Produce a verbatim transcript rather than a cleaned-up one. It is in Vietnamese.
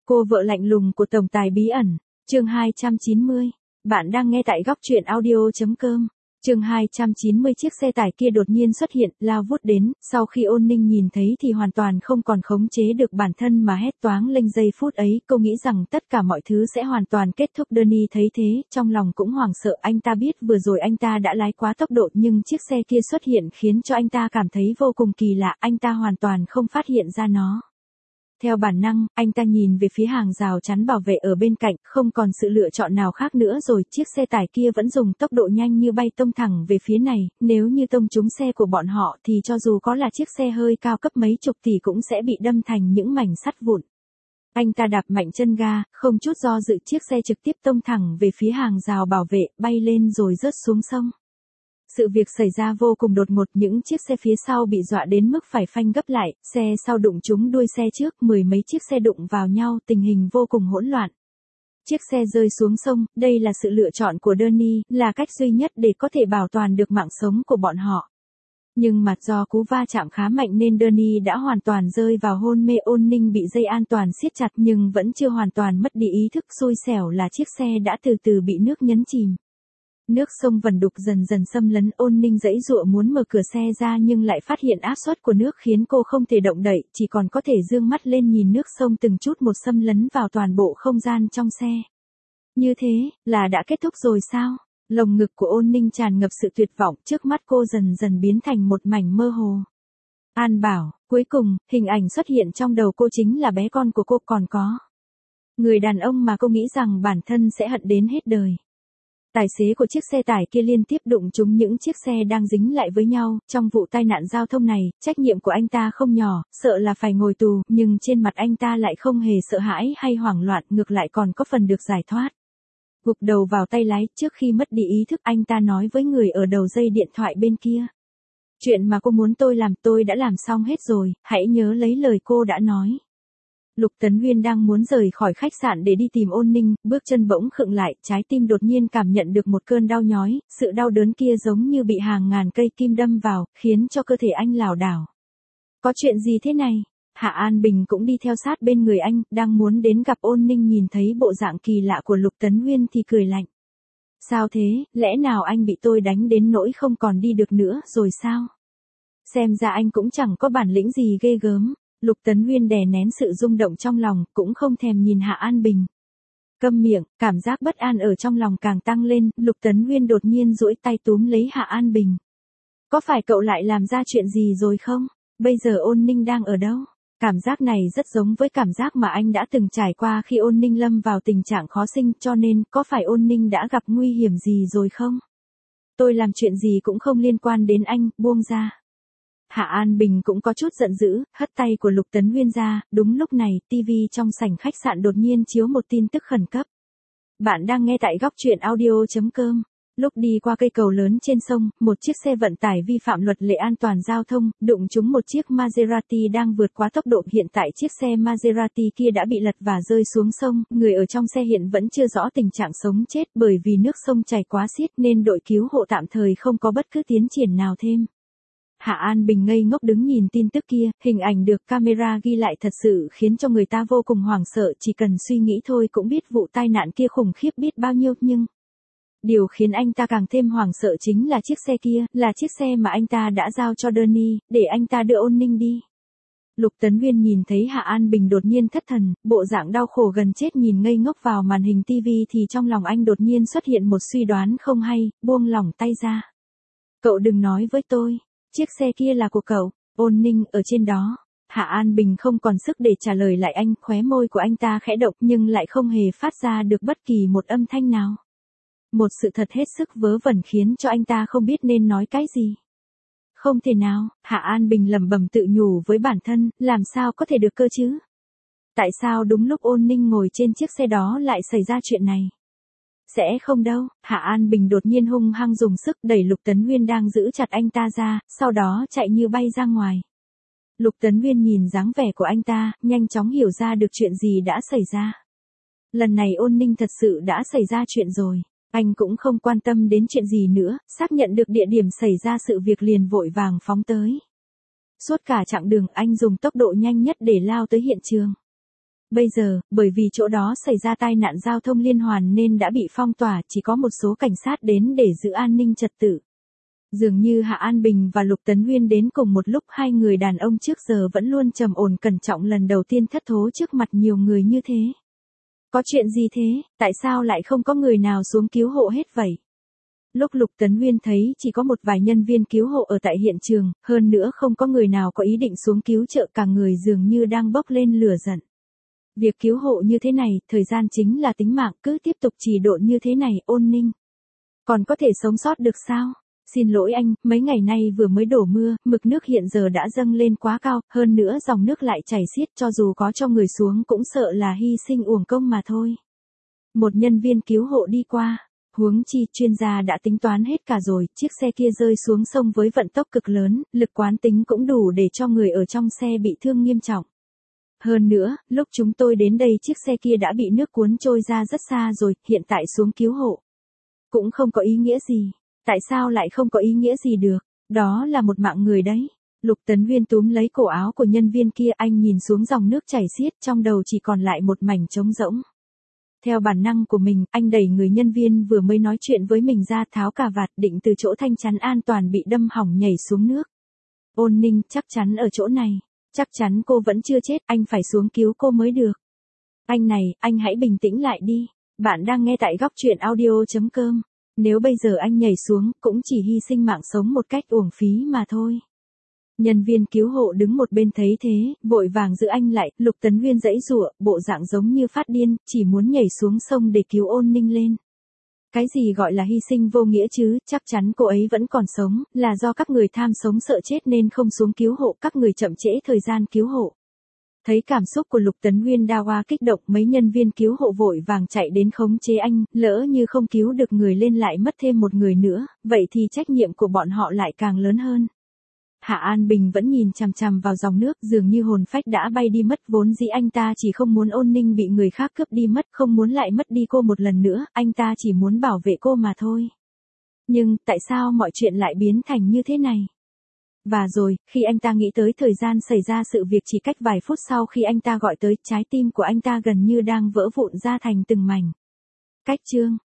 Cô vợ lạnh lùng của tổng tài bí ẩn, chương hai trăm chín mươi. Bạn đang nghe tại góc truyện audio.com. Chương hai trăm chín mươi. Chiếc xe tải kia đột nhiên xuất hiện, lao vút đến, sau khi Ôn Ninh nhìn thấy thì hoàn toàn không còn khống chế được bản thân mà hét toáng lên. Giây phút ấy, cô nghĩ rằng tất cả mọi thứ sẽ hoàn toàn kết thúc. Danny thấy thế, trong lòng cũng hoảng sợ. Anh ta biết vừa rồi anh ta đã lái quá tốc độ, nhưng chiếc xe kia xuất hiện khiến cho anh ta cảm thấy vô cùng kỳ lạ. Anh ta hoàn toàn không phát hiện ra nó. Theo bản năng, anh ta nhìn về phía hàng rào chắn bảo vệ ở bên cạnh, không còn sự lựa chọn nào khác nữa rồi. Chiếc xe tải kia vẫn dùng tốc độ nhanh như bay tông thẳng về phía này, nếu như tông trúng xe của bọn họ thì cho dù có là chiếc xe hơi cao cấp mấy chục tỷ cũng sẽ bị đâm thành những mảnh sắt vụn. Anh ta đạp mạnh chân ga, không chút do dự, chiếc xe trực tiếp tông thẳng về phía hàng rào bảo vệ, bay lên rồi rớt xuống sông. Sự việc xảy ra vô cùng đột ngột, những chiếc xe phía sau bị dọa đến mức phải phanh gấp lại, xe sau đụng trúng đuôi xe trước, mười mấy chiếc xe đụng vào nhau, tình hình vô cùng hỗn loạn. Chiếc xe rơi xuống sông, đây là sự lựa chọn của Danny, là cách duy nhất để có thể bảo toàn được mạng sống của bọn họ. Nhưng mà do cú va chạm khá mạnh nên Danny đã hoàn toàn rơi vào hôn mê. Ôn Ninh bị dây an toàn siết chặt nhưng vẫn chưa hoàn toàn mất đi ý thức. Xui xẻo là chiếc xe đã từ từ bị nước nhấn chìm. Nước sông vần đục dần dần xâm lấn. Ôn Ninh giãy giụa muốn mở cửa xe ra nhưng lại phát hiện áp suất của nước khiến cô không thể động đậy, chỉ còn có thể dương mắt lên nhìn nước sông từng chút một xâm lấn vào toàn bộ không gian trong xe. Như thế, là đã kết thúc rồi sao? Lồng ngực của Ôn Ninh tràn ngập sự tuyệt vọng, trước mắt cô dần dần biến thành một mảnh mơ hồ. An Bảo, cuối cùng, hình ảnh xuất hiện trong đầu cô chính là bé con của cô, còn có người đàn ông mà cô nghĩ rằng bản thân sẽ hận đến hết đời. Tài xế của chiếc xe tải kia liên tiếp đụng trúng những chiếc xe đang dính lại với nhau. Trong vụ tai nạn giao thông này, trách nhiệm của anh ta không nhỏ, sợ là phải ngồi tù, nhưng trên mặt anh ta lại không hề sợ hãi hay hoảng loạn, ngược lại còn có phần được giải thoát. Gục đầu vào tay lái, trước khi mất đi ý thức anh ta nói với người ở đầu dây điện thoại bên kia. Chuyện mà cô muốn tôi làm tôi đã làm xong hết rồi, hãy nhớ lấy lời cô đã nói. Lục Tấn Huyên đang muốn rời khỏi khách sạn để đi tìm Ôn Ninh, bước chân bỗng khựng lại, trái tim đột nhiên cảm nhận được một cơn đau nhói, sự đau đớn kia giống như bị hàng ngàn cây kim đâm vào, khiến cho cơ thể anh lảo đảo. Có chuyện gì thế này? Hạ An Bình cũng đi theo sát bên người anh, đang muốn đến gặp Ôn Ninh, nhìn thấy bộ dạng kỳ lạ của Lục Tấn Huyên thì cười lạnh. Sao thế, lẽ nào anh bị tôi đánh đến nỗi không còn đi được nữa rồi sao? Xem ra anh cũng chẳng có bản lĩnh gì ghê gớm. Lục Tấn Huyên đè nén sự rung động trong lòng, cũng không thèm nhìn Hạ An Bình. Câm miệng, cảm giác bất an ở trong lòng càng tăng lên, Lục Tấn Huyên đột nhiên duỗi tay túm lấy Hạ An Bình. Có phải cậu lại làm ra chuyện gì rồi không? Bây giờ Ôn Ninh đang ở đâu? Cảm giác này rất giống với cảm giác mà anh đã từng trải qua khi Ôn Ninh lâm vào tình trạng khó sinh, cho nên, có phải Ôn Ninh đã gặp nguy hiểm gì rồi không? Tôi làm chuyện gì cũng không liên quan đến anh, buông ra. Hạ An Bình cũng có chút giận dữ, hất tay của Lục Tấn Huyên ra. Đúng lúc này, tivi trong sảnh khách sạn đột nhiên chiếu một tin tức khẩn cấp. Bạn đang nghe tại góc truyện audio.com. Lúc đi qua cây cầu lớn trên sông, một chiếc xe vận tải vi phạm luật lệ an toàn giao thông, đụng trúng một chiếc Maserati đang vượt quá tốc độ. Hiện tại chiếc xe Maserati kia đã bị lật và rơi xuống sông, người ở trong xe hiện vẫn chưa rõ tình trạng sống chết, bởi vì nước sông chảy quá xiết nên đội cứu hộ tạm thời không có bất cứ tiến triển nào thêm. Hạ An Bình ngây ngốc đứng nhìn tin tức kia, hình ảnh được camera ghi lại thật sự khiến cho người ta vô cùng hoảng sợ, chỉ cần suy nghĩ thôi cũng biết vụ tai nạn kia khủng khiếp biết bao nhiêu, nhưng điều khiến anh ta càng thêm hoảng sợ chính là chiếc xe kia, là chiếc xe mà anh ta đã giao cho Danny, để anh ta đưa Ôn Ninh đi. Lục Tấn Huyên nhìn thấy Hạ An Bình đột nhiên thất thần, bộ dạng đau khổ gần chết nhìn ngây ngốc vào màn hình tivi thì trong lòng anh đột nhiên xuất hiện một suy đoán không hay, buông lỏng tay ra. Cậu đừng nói với tôi. Chiếc xe kia là của cậu, Ôn Ninh ở trên đó. Hạ An Bình không còn sức để trả lời lại anh, khóe môi của anh ta khẽ động nhưng lại không hề phát ra được bất kỳ một âm thanh nào. Một sự thật hết sức vớ vẩn khiến cho anh ta không biết nên nói cái gì. Không thể nào, Hạ An Bình lẩm bẩm tự nhủ với bản thân, làm sao có thể được cơ chứ? Tại sao đúng lúc Ôn Ninh ngồi trên chiếc xe đó lại xảy ra chuyện này? Sẽ không đâu. Hạ An Bình đột nhiên hung hăng dùng sức đẩy Lục Tấn Huyên đang giữ chặt anh ta ra, sau đó chạy như bay ra ngoài. Lục Tấn Huyên nhìn dáng vẻ của anh ta, nhanh chóng hiểu ra được chuyện gì đã xảy ra. Lần này Ôn Ninh thật sự đã xảy ra chuyện rồi. Anh cũng không quan tâm đến chuyện gì nữa, xác nhận được địa điểm xảy ra sự việc liền vội vàng phóng tới. Suốt cả chặng đường anh dùng tốc độ nhanh nhất để lao tới hiện trường. Bây giờ, bởi vì chỗ đó xảy ra tai nạn giao thông liên hoàn nên đã bị phong tỏa, chỉ có một số cảnh sát đến để giữ an ninh trật tự. Dường như Hạ An Bình và Lục Tấn Huyên đến cùng một lúc, hai người đàn ông trước giờ vẫn luôn trầm ổn cẩn trọng lần đầu tiên thất thố trước mặt nhiều người như thế. Có chuyện gì thế, tại sao lại không có người nào xuống cứu hộ hết vậy? Lúc Lục Tấn Huyên thấy chỉ có một vài nhân viên cứu hộ ở tại hiện trường, hơn nữa không có người nào có ý định xuống cứu trợ, cả người dường như đang bốc lên lửa giận. Việc cứu hộ như thế này, thời gian chính là tính mạng, cứ tiếp tục trì độn như thế này, Ôn Ninh còn có thể sống sót được sao? Xin lỗi anh, mấy ngày nay vừa mới đổ mưa, mực nước hiện giờ đã dâng lên quá cao, hơn nữa dòng nước lại chảy xiết, cho dù có cho người xuống cũng sợ là hy sinh uổng công mà thôi. Một nhân viên cứu hộ đi qua, huống chi chuyên gia đã tính toán hết cả rồi, chiếc xe kia rơi xuống sông với vận tốc cực lớn, lực quán tính cũng đủ để cho người ở trong xe bị thương nghiêm trọng. Hơn nữa, lúc chúng tôi đến đây chiếc xe kia đã bị nước cuốn trôi ra rất xa rồi, hiện tại xuống cứu hộ cũng không có ý nghĩa gì. Tại sao lại không có ý nghĩa gì được? Đó là một mạng người đấy. Lục Tấn Huyên túm lấy cổ áo của nhân viên kia, anh nhìn xuống dòng nước chảy xiết, trong đầu chỉ còn lại một mảnh trống rỗng. Theo bản năng của mình, anh đẩy người nhân viên vừa mới nói chuyện với mình ra, tháo cà vạt, định từ chỗ thanh chắn an toàn bị đâm hỏng nhảy xuống nước. Ôn Ninh, chắc chắn ở chỗ này. Chắc chắn cô vẫn chưa chết, anh phải xuống cứu cô mới được. Anh này, anh hãy bình tĩnh lại đi. Bạn đang nghe tại góc truyện audio chấm com. Nếu bây giờ anh nhảy xuống, cũng chỉ hy sinh mạng sống một cách uổng phí mà thôi. Nhân viên cứu hộ đứng một bên thấy thế, vội vàng giữ anh lại, Lục Tấn Huyên giãy giụa, bộ dạng giống như phát điên, chỉ muốn nhảy xuống sông để cứu Ôn Ninh lên. Cái gì gọi là hy sinh vô nghĩa chứ, chắc chắn cô ấy vẫn còn sống, là do các người tham sống sợ chết nên không xuống cứu hộ, các người chậm trễ thời gian cứu hộ. Thấy cảm xúc của Lục Tấn Huyên đa hoa kích động, mấy nhân viên cứu hộ vội vàng chạy đến khống chế anh, lỡ như không cứu được người lên lại mất thêm một người nữa, vậy thì trách nhiệm của bọn họ lại càng lớn hơn. Hạ An Bình vẫn nhìn chằm chằm vào dòng nước, dường như hồn phách đã bay đi mất, vốn dĩ anh ta chỉ không muốn Ôn Ninh bị người khác cướp đi mất, không muốn lại mất đi cô một lần nữa, anh ta chỉ muốn bảo vệ cô mà thôi. Nhưng, tại sao mọi chuyện lại biến thành như thế này? Và rồi, khi anh ta nghĩ tới thời gian xảy ra sự việc chỉ cách vài phút sau khi anh ta gọi tới, trái tim của anh ta gần như đang vỡ vụn ra thành từng mảnh. Cách chương